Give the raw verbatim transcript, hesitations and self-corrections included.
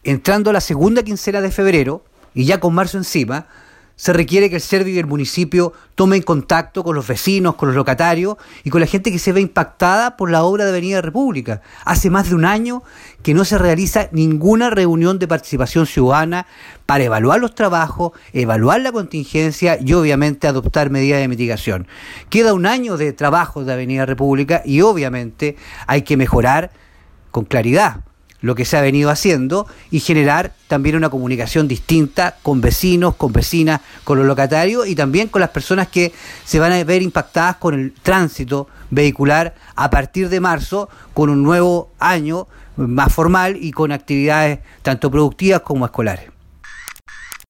entrando la segunda quincena de febrero, y ya con marzo encima, se requiere que el Servio y el municipio tomen contacto con los vecinos, con los locatarios y con la gente que se ve impactada por la obra de Avenida República. Hace más de un año que no se realiza ninguna reunión de participación ciudadana para evaluar los trabajos, evaluar la contingencia y obviamente adoptar medidas de mitigación. Queda un año de trabajo de Avenida República y obviamente hay que mejorar con claridad lo que se ha venido haciendo y generar también una comunicación distinta con vecinos, con vecinas, con los locatarios y también con las personas que se van a ver impactadas con el tránsito vehicular a partir de marzo, con un nuevo año más formal y con actividades tanto productivas como escolares.